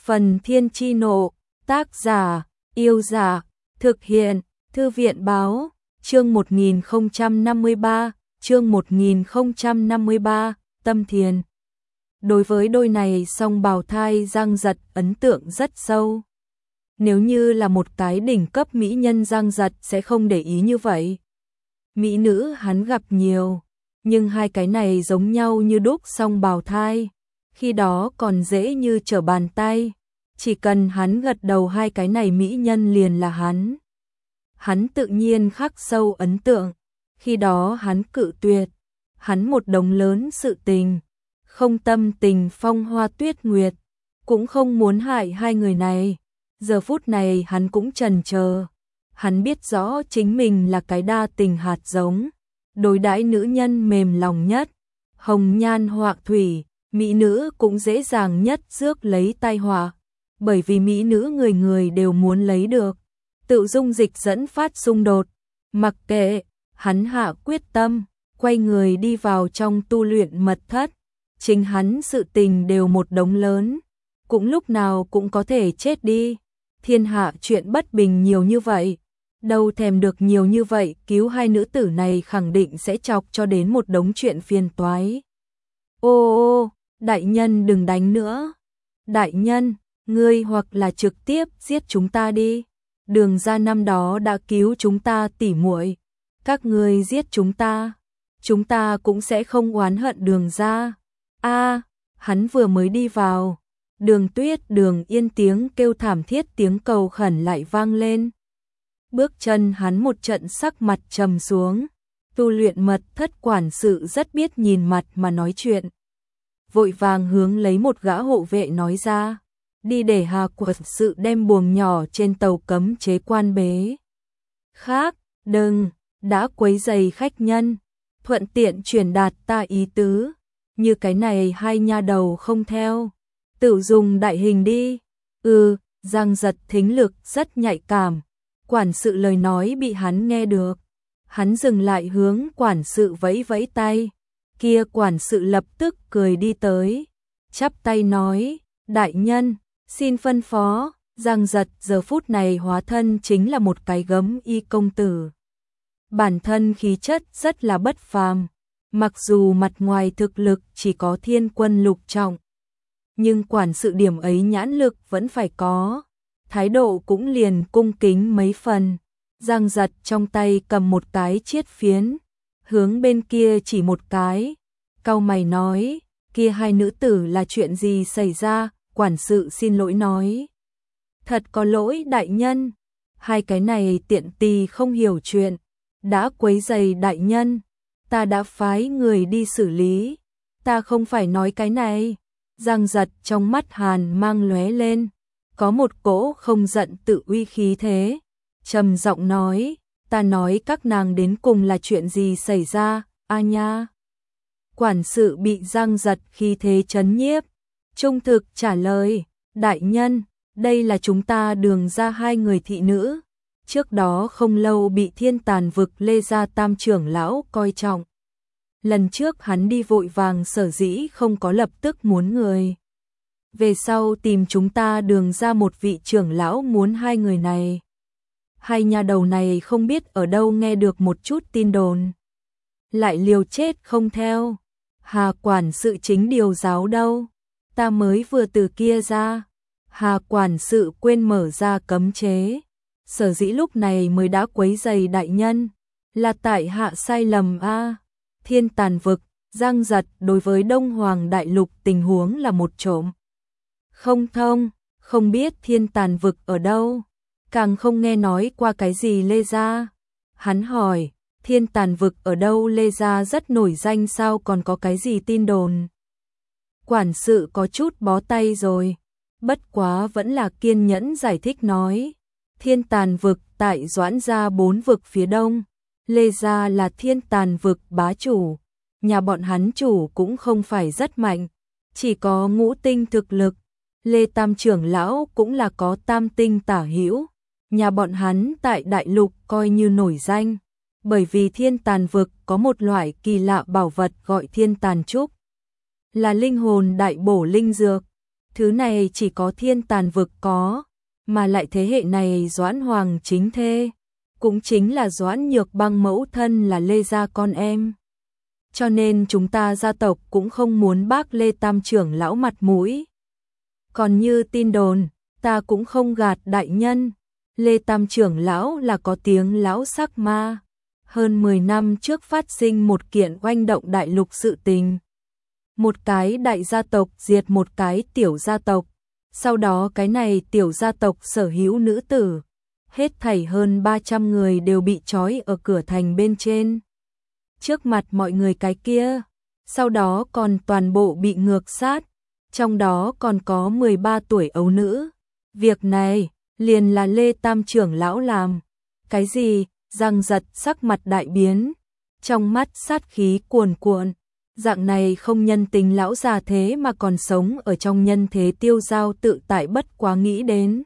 Phần Thiên Chi Nộ, tác giả, Yêu Giả, thực hiện, Thư viện Báo, chương 1053, Tâm Thiền. Đối với đôi này song bào thai Giang Giật ấn tượng rất sâu. Nếu như là một cái đỉnh cấp mỹ nhân Giang Giật sẽ không để ý như vậy. Mỹ nữ hắn gặp nhiều, nhưng hai cái này giống nhau như đúc song bào thai, khi đó còn dễ như trở bàn tay, chỉ cần hắn gật đầu hai cái này mỹ nhân liền là hắn. Hắn tự nhiên khắc sâu ấn tượng, khi đó hắn cự tuyệt, hắn một đống lớn sự tình, không tâm tình phong hoa tuyết nguyệt, cũng không muốn hại hai người này. Giờ phút này hắn cũng chần chờ, hắn biết rõ chính mình là cái đa tình hạt giống, đối đãi nữ nhân mềm lòng nhất, hồng nhan họa thủy, mỹ nữ cũng dễ dàng nhất rước lấy tai họa, bởi vì mỹ nữ người người đều muốn lấy được, tự dung dịch dẫn phát xung đột. Mặc kệ, hắn hạ quyết tâm, quay người đi vào trong tu luyện mật thất, chính hắn sự tình đều một đống lớn, cũng lúc nào cũng có thể chết đi. Thiên hạ chuyện bất bình nhiều như vậy, đâu thèm được nhiều như vậy, cứu hai nữ tử này khẳng định sẽ chọc cho đến một đống chuyện phiền toái. Ô, đại nhân đừng đánh nữa. Đại nhân, ngươi hoặc là trực tiếp giết chúng ta đi. Đường gia năm đó đã cứu chúng ta tỉ muội, các ngươi giết chúng ta cũng sẽ không oán hận Đường gia. Hắn vừa mới đi vào, Đường Tuyết, Đường Yên tiếng kêu thảm thiết, tiếng cầu khẩn lại vang lên. Bước chân hắn một trận sắc mặt trầm xuống, tu luyện mật thất quản sự rất biết nhìn mặt mà nói chuyện. Vội vàng hướng lấy một gã hộ vệ nói ra, đi để Hà quản sự đem buồng nhỏ trên tàu cấm chế quan bế. Khác, đừng, đã quấy rầy khách nhân, thuận tiện truyền đạt ta ý tứ, như cái này hai nha đầu không theo. Tự dùng đại hình đi. Giang Giật thính lực rất nhạy cảm, quản sự lời nói bị hắn nghe được. Hắn dừng lại hướng quản sự vẫy vẫy tay, kia quản sự lập tức cười đi tới, chắp tay nói, đại nhân, xin phân phó. Giang Giật giờ phút này hóa thân chính là một cái gấm y công tử. Bản thân khí chất rất là bất phàm, mặc dù mặt ngoài thực lực chỉ có thiên quân lục trọng, nhưng quản sự điểm ấy nhãn lực vẫn phải có, thái độ cũng liền cung kính mấy phần. Giang Giật trong tay cầm một cái chiết phiến, hướng bên kia chỉ một cái, cau mày nói, kia hai nữ tử là chuyện gì xảy ra? Quản sự xin lỗi nói, thật có lỗi đại nhân, hai cái này tiện tì không hiểu chuyện, đã quấy rầy đại nhân, ta đã phái người đi xử lý, ta không phải nói cái này. Giang Giật trong mắt hàn mang lóe lên, có một cỗ không giận tự uy khí thế, trầm giọng nói, ta nói các nàng đến cùng là chuyện gì xảy ra, nha. Quản sự bị Giang Giật khí thế chấn nhiếp, trung thực trả lời, đại nhân, đây là chúng ta Đường gia hai người thị nữ, trước đó không lâu bị Thiên Tàn vực Lê gia tam trưởng lão coi trọng. Lần trước hắn đi vội vàng sở dĩ không có lập tức muốn người. Về sau tìm chúng ta Đường ra một vị trưởng lão muốn hai người này. Hai nhà đầu này không biết ở đâu nghe được một chút tin đồn, lại liều chết không theo. Hà quản sự chính điều giáo đâu, ta mới vừa từ kia ra. Hà quản sự quên mở ra cấm chế, sở dĩ lúc này mới đã quấy rầy đại nhân, là tại hạ sai lầm Thiên Tàn vực, Giang Giật đối với Đông Hoàng đại lục tình huống là một trộm không thông, không biết Thiên Tàn vực ở đâu, càng không nghe nói qua cái gì Lê gia. Hắn hỏi, Thiên Tàn vực ở đâu? Lê gia rất nổi danh sao, còn có cái gì tin đồn? Quản sự có chút bó tay rồi, bất quá vẫn là kiên nhẫn giải thích nói, Thiên Tàn vực tại Doãn gia 4 vực phía đông, Lê gia là Thiên Tàn vực bá chủ, nhà bọn hắn chủ cũng không phải rất mạnh, chỉ có ngũ tinh thực lực. Lê tam trưởng lão cũng là có tam tinh tả hữu, nhà bọn hắn tại đại lục coi như nổi danh, bởi vì Thiên Tàn vực có một loại kỳ lạ bảo vật gọi Thiên Tàn trúc, là linh hồn đại bổ linh dược. Thứ này chỉ có Thiên Tàn vực có, mà lại thế hệ này Doãn Hoàng chính thê, cũng chính là Doãn Nhược Băng mẫu thân là Lê gia con em. Cho nên chúng ta gia tộc cũng không muốn bác Lê Tam trưởng lão mặt mũi. Còn như tin đồn, ta cũng không gạt đại nhân, Lê Tam trưởng lão là có tiếng lão sắc ma. Hơn 10 năm trước phát sinh một kiện oanh động đại lục sự tình. Một cái đại gia tộc diệt một cái tiểu gia tộc. Sau đó cái này tiểu gia tộc sở hữu nữ tử. Hết thảy hơn 300 người đều bị trói ở cửa thành bên trên. Trước mặt mọi người cái kia. Sau đó còn toàn bộ bị ngược sát. Trong đó còn có 13 tuổi ấu nữ. Việc này liền là Lê Tam trưởng lão làm. Cái gì? Giang Giật sắc mặt đại biến, trong mắt sát khí cuồn cuộn, dạng này không nhân tính lão già thế mà còn sống ở trong nhân thế tiêu dao tự tại bất quá nghĩ đến.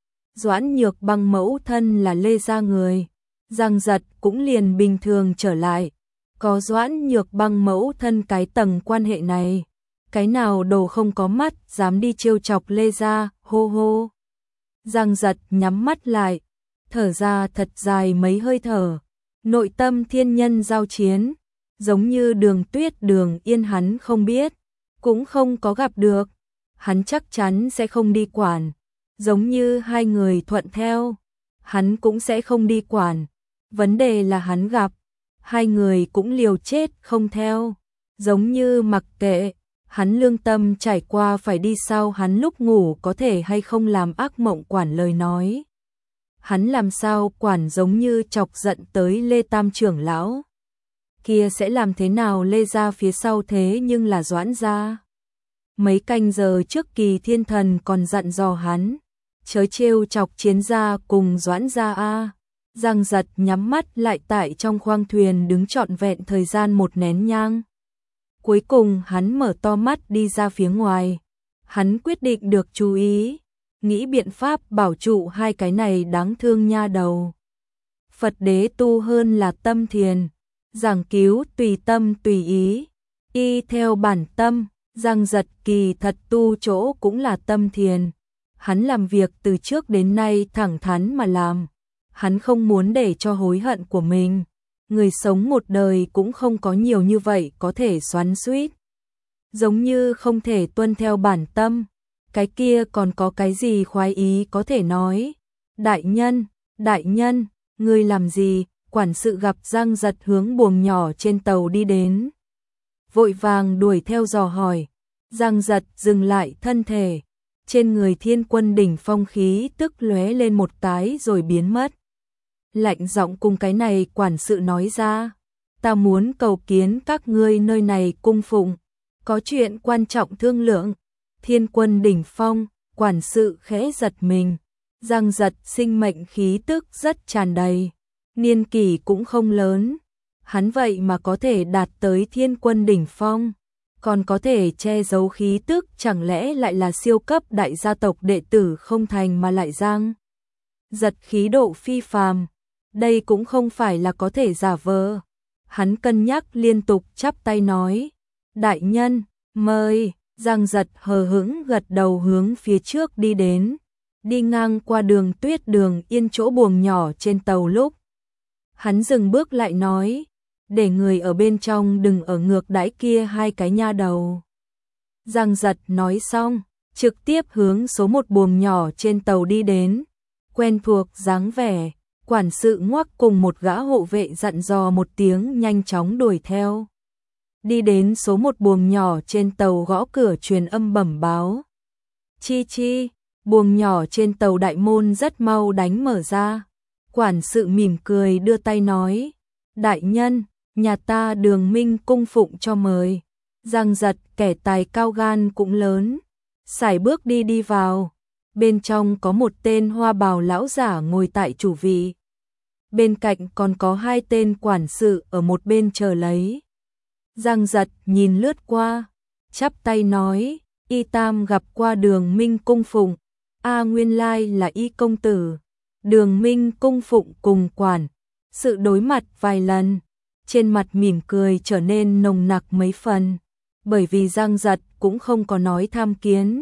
Doãn Nhược Băng mẫu thân là Lê gia người, Giang Giật cũng liền bình thường trở lại, có Doãn Nhược Băng mẫu thân cái tầng quan hệ này, cái nào đồ không có mắt dám đi trêu chọc Lê gia, hô hô. Giang Giật nhắm mắt lại, thở ra thật dài mấy hơi thở, nội tâm thiên nhân giao chiến, giống như Đường Tuyết Đường Yên hắn không biết, cũng không có gặp được, hắn chắc chắn sẽ không đi quản, giống như hai người thuận theo, hắn cũng sẽ không đi quản, vấn đề là hắn gặp, hai người cũng liều chết không theo, giống như mặc kệ, hắn lương tâm trải qua phải đi sau hắn lúc ngủ có thể hay không làm ác mộng quản lời nói. Hắn làm sao quản giống như chọc giận tới Lê Tam trưởng lão. Kia sẽ làm thế nào Lê gia phía sau thế nhưng là Doãn gia. Mấy canh giờ trước Kỳ Thiên Thần còn dặn dò hắn, chớ trêu chọc Chiến gia cùng Doãn gia a. Giang Giật nhắm mắt lại tại trong khoang thuyền đứng trọn vẹn thời gian một nén nhang. Cuối cùng hắn mở to mắt đi ra phía ngoài. Hắn quyết định được chú ý, nghĩ biện pháp bảo trụ hai cái này đáng thương nha đầu. Phật đế tu hơn là tâm thiền, giảng cứu tùy tâm tùy ý, y theo bản tâm, Giang Giật kỳ thật tu chỗ cũng là tâm thiền. Hắn làm việc từ trước đến nay thẳng thắn mà làm, hắn không muốn để cho hối hận của mình. Người sống một đời cũng không có nhiều như vậy có thể xoắn xuýt. Giống như không thể tuân theo bản tâm, cái kia còn có cái gì khoái ý có thể nói. Đại nhân, ngươi làm gì? Quản sự gặp Giang Giật hướng buồng nhỏ trên tàu đi đến. Vội vàng đuổi theo dò hỏi. Giang Giật dừng lại thân thể. Trên người Thiên Quân đỉnh phong khí tức lóe lên một cái rồi biến mất. Lạnh giọng cùng cái này quản sự nói ra. Ta muốn cầu kiến các ngươi nơi này cung phụng. Có chuyện quan trọng thương lượng. Thiên Quân đỉnh phong, quản sự khẽ giật mình. Giang Giật sinh mệnh khí tức rất tràn đầy. Niên kỷ cũng không lớn. Hắn vậy mà có thể đạt tới Thiên Quân đỉnh phong. Còn có thể che giấu khí tức, chẳng lẽ lại là siêu cấp đại gia tộc đệ tử không thành mà lại Giang Giật khí độ phi phàm. Đây cũng không phải là có thể giả vờ. Hắn cân nhắc liên tục chắp tay nói. Đại nhân, mời. Giang Giật hờ hững gật đầu hướng phía trước đi đến. Đi ngang qua Đường Tuyết Đường Yên chỗ buồng nhỏ trên tàu lúc. Hắn dừng bước lại nói. Để người ở bên trong đừng ở ngược đãi kia hai cái nha đầu. Giang Giật nói xong, trực tiếp hướng số một buồng nhỏ trên tàu đi đến. Quen thuộc dáng vẻ. Quản sự ngoắc cùng một gã hộ vệ dặn dò một tiếng nhanh chóng đuổi theo. Đi đến số một buồng nhỏ trên tàu gõ cửa truyền âm bẩm báo. Chi chi, buồng nhỏ trên tàu đại môn rất mau đánh mở ra. Quản sự mỉm cười đưa tay nói. Đại nhân, nhà ta Đường Minh cung phụng cho mời. Giang Giật kẻ tài cao gan cũng lớn. Sải bước đi vào. Bên trong có một tên hoa bào lão giả ngồi tại chủ vị. Bên cạnh còn có hai tên quản sự ở một bên chờ lấy. Giang Giật nhìn lướt qua, chắp tay nói, Y Tam gặp qua Đường Minh cung phụng. Nguyên lai là Y công tử. Đường Minh cung phụng cùng quản sự đối mặt vài lần, trên mặt mỉm cười trở nên nồng nặc mấy phần, bởi vì Giang Giật cũng không có nói tham kiến.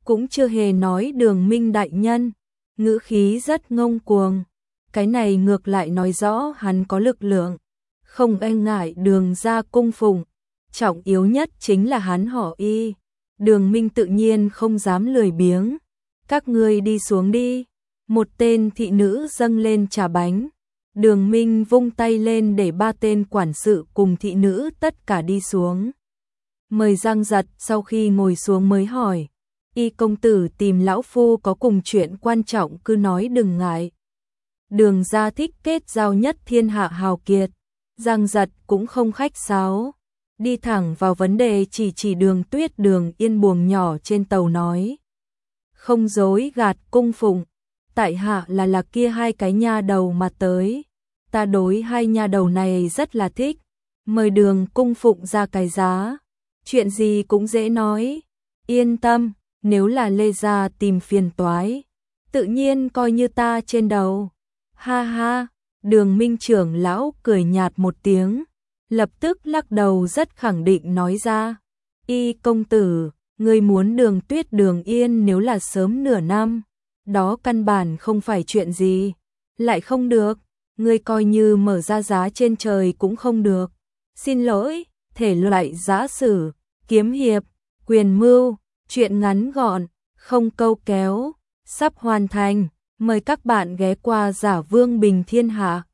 cũng chưa hề nói Đường Minh đại nhân, ngữ khí rất ngông cuồng. Cái này ngược lại nói rõ hắn có lực lượng, không e ngại Đường gia cung phụng, trọng yếu nhất chính là hắn họ Y. Đường Minh tự nhiên không dám lười biếng. Các ngươi đi xuống đi. Một tên thị nữ dâng lên trà bánh. Đường Minh vung tay lên để 3 tên quản sự cùng thị nữ tất cả đi xuống. Mời Giang Giật sau khi ngồi xuống mới hỏi. Y công tử tìm lão phu có cùng chuyện quan trọng cứ nói đừng ngại. Đường gia thích kết giao nhất thiên hạ hào kiệt. Giang Giật cũng không khách sáo. Đi thẳng vào vấn đề, chỉ Đường Tuyết Đường Yên buồng nhỏ trên tàu nói. Không dối gạt cung phụng, tại hạ là kia 2 cái nha đầu mà tới. Ta đối 2 nha đầu này rất là thích, mời Đường cung phụng ra cái giá. Chuyện gì cũng dễ nói, yên tâm, nếu là Lê gia tìm phiền toái, tự nhiên coi như ta trên đầu. Ha ha, Đường Minh trưởng lão cười nhạt một tiếng, lập tức lắc đầu rất khẳng định nói ra. Y công tử, ngươi muốn Đường Tuyết Đường Yên nếu là sớm nửa năm, đó căn bản không phải chuyện gì. Lại không được, ngươi coi như mở ra giá trên trời cũng không được. Xin lỗi, thể loại giã sử, kiếm hiệp, quyền mưu, chuyện ngắn gọn, không câu kéo, sắp hoàn thành. Mời các bạn ghé qua Giả Vương Bình Thiên Hạ.